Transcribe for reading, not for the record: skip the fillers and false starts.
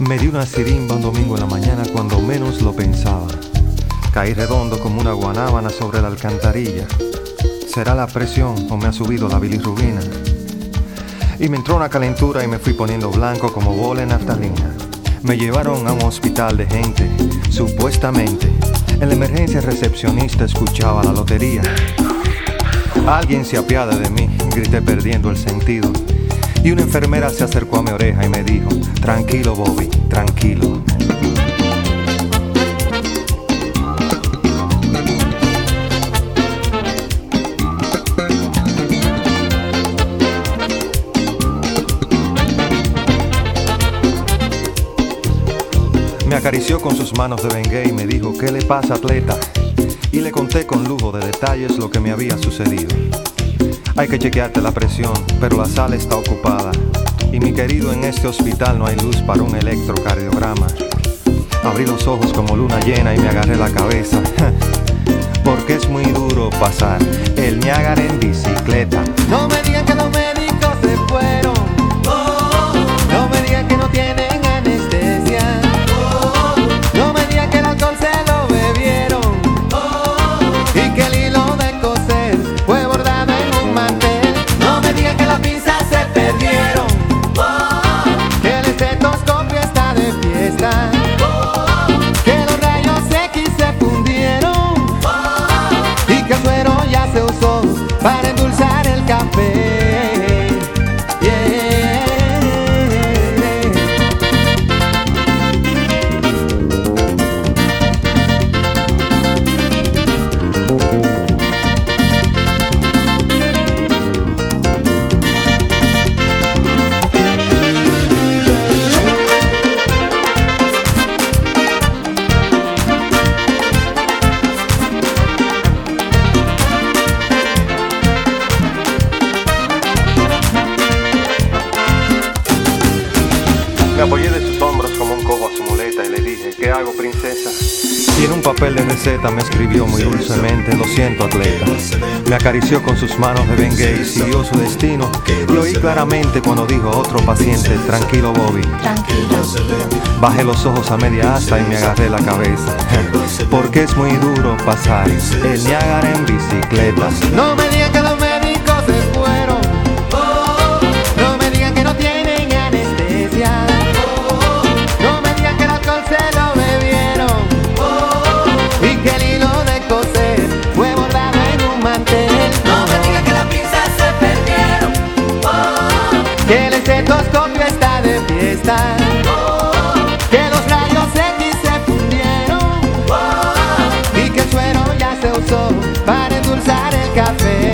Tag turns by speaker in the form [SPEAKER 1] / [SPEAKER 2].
[SPEAKER 1] Me di una sirimba un domingo en la mañana cuando menos lo pensaba. Caí redondo como una guanábana sobre la alcantarilla. ¿Será la presión o me ha subido la bilirrubina? Y me entró una calentura y me fui poniendo blanco como bola en naftalina. Me llevaron a un hospital de gente, supuestamente. En la emergencia el recepcionista escuchaba la lotería. Alguien se apiada de mí, grité perdiendo el sentido. Y una enfermera se acercó a mi oreja y me dijo: tranquilo, Bobby, tranquilo. Me acarició con sus manos de Bengay y me dijo: ¿qué le pasa, atleta? Y le conté con lujo de detalles lo que me había sucedido. Hay que chequearte la presión, pero la sala está ocupada. Y mi querido, en este hospital no hay luz para un electrocardiograma. Abrí los ojos como luna llena y me agarré la cabeza. Porque es muy duro pasar el Niágara en bicicleta.
[SPEAKER 2] No me digan que los médicos se fueron. No me digan que no tienen anestesia. No me digan que el alcohol se lo bebieron. Y que el hilo de coser fue bordado en un mantel. No me digan que las pinzas se perdieron. Que el estetoscopio está de fiesta. Que los rayos X se fundieron. Y que el suero ya se usó para endulzar el café.
[SPEAKER 1] Me apoyé de sus hombros como un cojo a su muleta y le dije: ¿qué hago, princesa? Y en un papel de receta me escribió muy dulcemente: lo siento, atleta. Me acarició con sus manos de Bengay y siguió su destino. Y oí claramente cuando dijo otro paciente: tranquilo, Bobby,
[SPEAKER 3] Tranquilo.
[SPEAKER 1] Bajé los ojos a media asta y me agarré la cabeza. Porque es muy duro pasar el Niágara en bicicleta.
[SPEAKER 2] No me digan que los médicos se fueron. No me digan que no tienen anestesia. No me digan que el alcohol se lo bebieron. Y que el hilo de coser fue bordado en un mantel.
[SPEAKER 3] No me digan que las pinzas se perdieron.
[SPEAKER 2] Que el estetoscopio está de fiesta. Que los rayos X se fundieron. Y que el suero ya se usó para endulzar el café.